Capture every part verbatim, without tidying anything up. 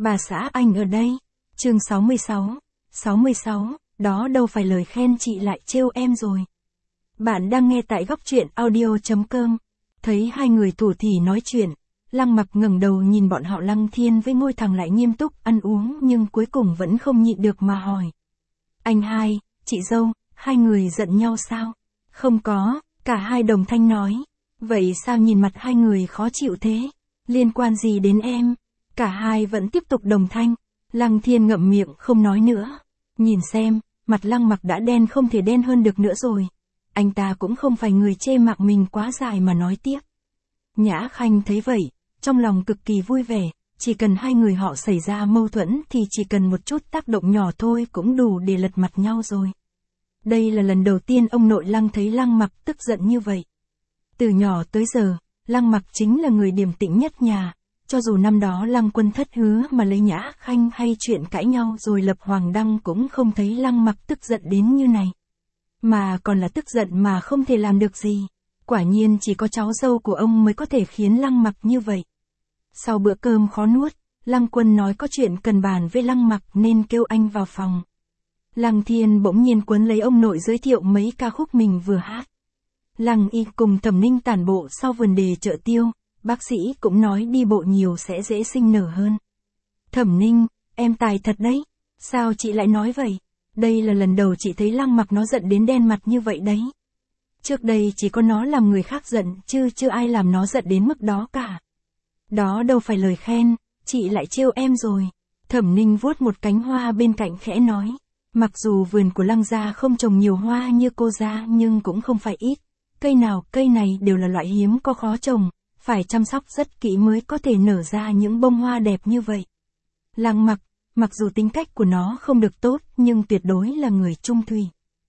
Bà xã anh ở đây. Chương sáu mươi sáu. sáu mươi sáu, đó đâu phải lời khen, chị lại trêu em rồi. Bạn đang nghe tại góc truyện audio chấm com. Thấy hai người thủ thỉ nói chuyện, Lăng Mặc ngẩng đầu nhìn bọn họ Lăng Thiên với ngôi thẳng lại nghiêm túc ăn uống, nhưng cuối cùng vẫn không nhịn được mà hỏi. Anh hai, chị dâu, hai người giận nhau sao? Không có, cả hai đồng thanh nói. Vậy sao nhìn mặt hai người khó chịu thế? Liên quan gì đến em? Cả hai vẫn tiếp tục đồng thanh. Lăng Thiên ngậm miệng không nói nữa. Nhìn xem, mặt Lăng Mặc đã đen không thể đen hơn được nữa rồi. Anh ta cũng không phải người chê mặc mình quá dài mà nói tiếp. Nhã Khanh thấy vậy, trong lòng cực kỳ vui vẻ, chỉ cần hai người họ xảy ra mâu thuẫn thì chỉ cần một chút tác động nhỏ thôi cũng đủ để lật mặt nhau rồi. Đây là lần đầu tiên ông nội Lăng thấy Lăng Mặc tức giận như vậy. Từ nhỏ tới giờ, Lăng Mặc chính là người điềm tĩnh nhất nhà, cho dù năm đó Lăng Quân thất hứa mà lấy Nhã Khanh hay chuyện cãi nhau rồi lập hoàng đăng cũng không thấy Lăng Mặc tức giận đến như này. Mà còn là tức giận mà không thể làm được gì. Quả nhiên chỉ có cháu dâu của ông mới có thể khiến Lăng Mặc như vậy. Sau bữa cơm khó nuốt, Lăng Quân nói có chuyện cần bàn với Lăng Mặc nên kêu anh vào phòng. Lăng Thiên bỗng nhiên quấn lấy ông nội giới thiệu mấy ca khúc mình vừa hát. Lăng Y cùng Thẩm Ninh tản bộ sau vườn đề chợ tiêu, bác sĩ cũng nói đi bộ nhiều sẽ dễ sinh nở hơn. Thẩm Ninh, em tài thật đấy, sao chị lại nói vậy? Đây là lần đầu chị thấy Lăng Mặc nó giận đến đen mặt như vậy đấy. Trước đây chỉ có nó làm người khác giận chứ chưa ai làm nó giận đến mức đó cả. Đó đâu phải lời khen, chị lại trêu em rồi. Thẩm Ninh vuốt một cánh hoa bên cạnh khẽ nói. Mặc dù vườn của Lăng gia không trồng nhiều hoa như cô gia nhưng cũng không phải ít. Cây nào cây này đều là loại hiếm có khó trồng, phải chăm sóc rất kỹ mới có thể nở ra những bông hoa đẹp như vậy. Lăng Mặc, mặc dù tính cách của nó không được tốt nhưng tuyệt đối là người trung thủy.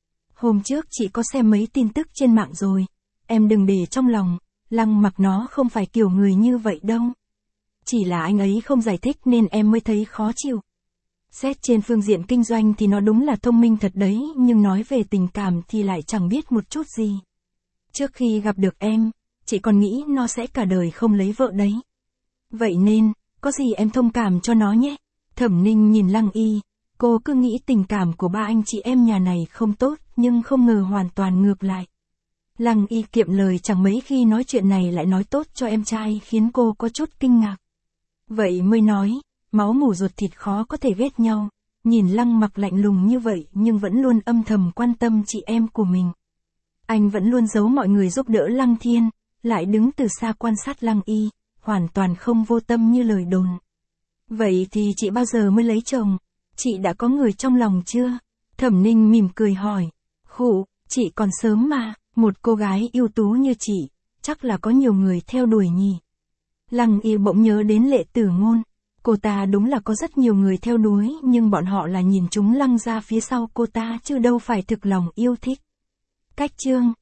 Hôm trước chị có xem mấy tin tức trên mạng rồi, em đừng để trong lòng, Lăng Mặc nó không phải kiểu người như vậy đâu. Chỉ là anh ấy không giải thích nên em mới thấy khó chịu. Xét trên phương diện kinh doanh thì nó đúng là thông minh thật đấy, nhưng nói về tình cảm thì lại chẳng biết một chút gì. Trước khi gặp được em, chị còn nghĩ nó sẽ cả đời không lấy vợ đấy. Vậy nên, có gì em thông cảm cho nó nhé. Thẩm Ninh nhìn Lăng Y, cô cứ nghĩ tình cảm của ba anh chị em nhà này không tốt, nhưng không ngờ hoàn toàn ngược lại. Lăng Y kiệm lời chẳng mấy khi nói chuyện này lại nói tốt cho em trai khiến cô có chút kinh ngạc. Vậy mới nói, máu mủ ruột thịt khó có thể ghét nhau. Nhìn Lăng Mặc lạnh lùng như vậy nhưng vẫn luôn âm thầm quan tâm chị em của mình. Anh vẫn luôn giấu mọi người giúp đỡ Lăng Thiên, lại đứng từ xa quan sát Lăng Y, hoàn toàn không vô tâm như lời đồn. Vậy thì chị bao giờ mới lấy chồng? Chị đã có người trong lòng chưa? Thẩm Ninh mỉm cười hỏi. Khụ, chị còn sớm mà, một cô gái ưu tú như chị, chắc là có nhiều người theo đuổi nhỉ. Lăng Y bỗng nhớ đến Lệ Tử Ngôn. Cô ta đúng là có rất nhiều người theo đuổi, nhưng bọn họ là nhìn chúng Lăng gia phía sau cô ta chứ đâu phải thực lòng yêu thích. Cách chương